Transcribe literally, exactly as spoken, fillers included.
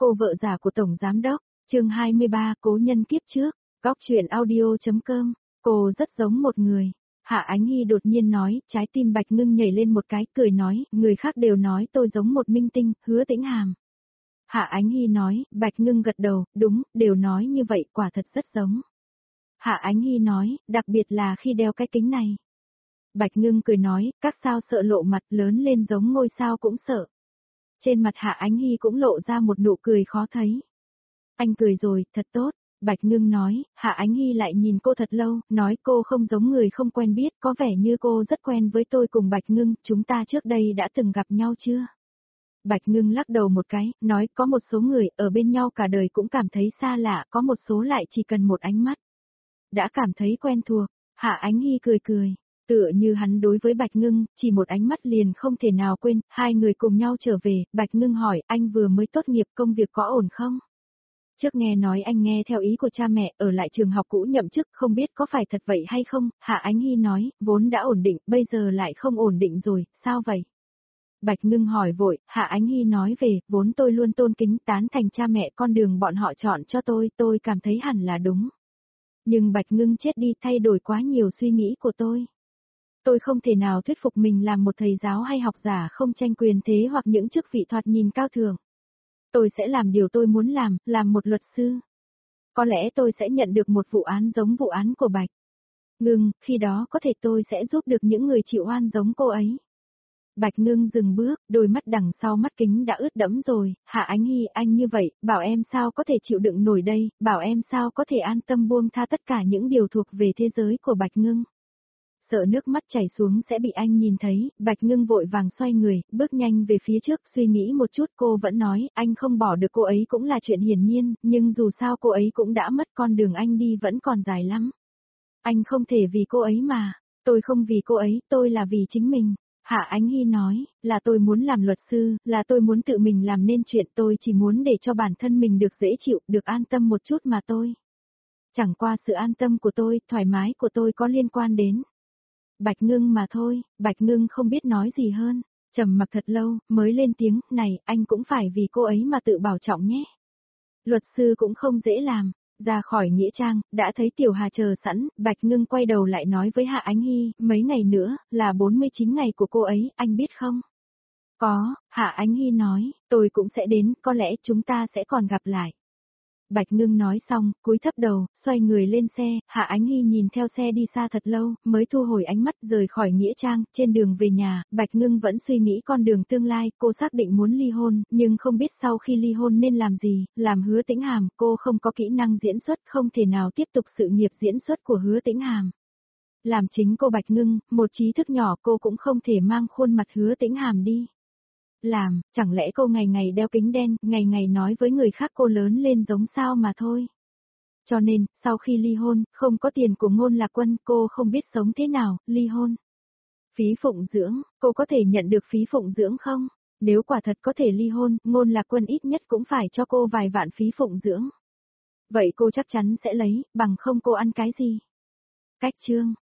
cô vợ già của Tổng Giám Đốc, chương hai mươi ba, cố nhân kiếp trước, góc chuyện audio.com, cô rất giống một người. Hạ Ánh Hy đột nhiên nói, trái tim Bạch Ngưng nhảy lên một cái, cười nói, người khác đều nói tôi giống một minh tinh, Hứa Tĩnh Hàm. Hạ Ánh Hy nói, Bạch Ngưng gật đầu, đúng, đều nói như vậy, quả thật rất giống. Hạ Ánh Hy nói, đặc biệt là khi đeo cái kính này. Bạch Ngưng cười nói, các sao sợ lộ mặt, lớn lên giống ngôi sao cũng sợ. Trên mặt Hạ Ánh Hy cũng lộ ra một nụ cười khó thấy. Anh cười rồi, thật tốt. Bạch Ngưng nói, Hạ Ánh Hy lại nhìn cô thật lâu, nói cô không giống người không quen biết, có vẻ như cô rất quen với tôi cùng Bạch Ngưng, chúng ta trước đây đã từng gặp nhau chưa? Bạch Ngưng lắc đầu một cái, nói có một số người ở bên nhau cả đời cũng cảm thấy xa lạ, có một số lại chỉ cần một ánh mắt. Đã cảm thấy quen thuộc, Hạ Ánh Hy cười cười, tựa như hắn đối với Bạch Ngưng, chỉ một ánh mắt liền không thể nào quên, hai người cùng nhau trở về, Bạch Ngưng hỏi, anh vừa mới tốt nghiệp công việc có ổn không? Trước nghe nói anh nghe theo ý của cha mẹ ở lại trường học cũ nhậm chức, không biết có phải thật vậy hay không, Hạ Ánh Hy nói, vốn đã ổn định, bây giờ lại không ổn định rồi, sao vậy? Bạch Ngưng hỏi vội, Hạ Ánh Hy nói về, vốn tôi luôn tôn kính tán thành cha mẹ con đường bọn họ chọn cho tôi, tôi cảm thấy hẳn là đúng. Nhưng Bạch Ngưng chết đi thay đổi quá nhiều suy nghĩ của tôi. Tôi không thể nào thuyết phục mình làm một thầy giáo hay học giả không tranh quyền thế hoặc những chức vị thoạt nhìn cao thượng. Tôi sẽ làm điều tôi muốn làm, làm một luật sư. Có lẽ tôi sẽ nhận được một vụ án giống vụ án của Bạch Ngưng, khi đó có thể tôi sẽ giúp được những người chịu oan giống cô ấy. Bạch Ngưng dừng bước, đôi mắt đằng sau mắt kính đã ướt đẫm rồi, Hạ Ánh Hy anh như vậy, bảo em sao có thể chịu đựng nổi đây, bảo em sao có thể an tâm buông tha tất cả những điều thuộc về thế giới của Bạch Ngưng. Sợ nước mắt chảy xuống sẽ bị anh nhìn thấy, Bạch Ngưng vội vàng xoay người, bước nhanh về phía trước, suy nghĩ một chút cô vẫn nói, anh không bỏ được cô ấy cũng là chuyện hiển nhiên, nhưng dù sao cô ấy cũng đã mất con đường anh đi vẫn còn dài lắm. Anh không thể vì cô ấy mà, tôi không vì cô ấy, tôi là vì chính mình. Hạ Ánh Hy nói, là tôi muốn làm luật sư, là tôi muốn tự mình làm nên chuyện, tôi chỉ muốn để cho bản thân mình được dễ chịu, được an tâm một chút mà tôi. Chẳng qua sự an tâm của tôi, thoải mái của tôi có liên quan đến Bạch Ngưng mà thôi. Bạch Ngưng không biết nói gì hơn, trầm mặc thật lâu, mới lên tiếng, này, anh cũng phải vì cô ấy mà tự bảo trọng nhé. Luật sư cũng không dễ làm. Ra khỏi nghĩa trang, đã thấy Tiểu Hà chờ sẵn, Bạch Ngưng quay đầu lại nói với Hạ Ánh Hy, mấy ngày nữa, là bốn mươi chín ngày của cô ấy, anh biết không? Có, Hạ Ánh Hy nói, tôi cũng sẽ đến, có lẽ chúng ta sẽ còn gặp lại. Bạch Ngưng nói xong, cúi thấp đầu, xoay người lên xe, Hạ Ánh Hy nhìn theo xe đi xa thật lâu, mới thu hồi ánh mắt rời khỏi nghĩa trang, trên đường về nhà, Bạch Ngưng vẫn suy nghĩ con đường tương lai, cô xác định muốn ly hôn, nhưng không biết sau khi ly hôn nên làm gì, làm Hứa Tĩnh Hàm, cô không có kỹ năng diễn xuất, không thể nào tiếp tục sự nghiệp diễn xuất của Hứa Tĩnh Hàm. Làm chính cô Bạch Ngưng, một trí thức nhỏ cô cũng không thể mang khuôn mặt Hứa Tĩnh Hàm đi làm, chẳng lẽ cô ngày ngày đeo kính đen, ngày ngày nói với người khác cô lớn lên giống sao mà thôi. Cho nên, sau khi ly hôn, không có tiền của Ngôn Lạc Quân, cô không biết sống thế nào, ly hôn. Phí phụng dưỡng, cô có thể nhận được phí phụng dưỡng không? Nếu quả thật có thể ly hôn, Ngôn Lạc Quân ít nhất cũng phải cho cô vài vạn phí phụng dưỡng. Vậy cô chắc chắn sẽ lấy, bằng không cô ăn cái gì? Cách chương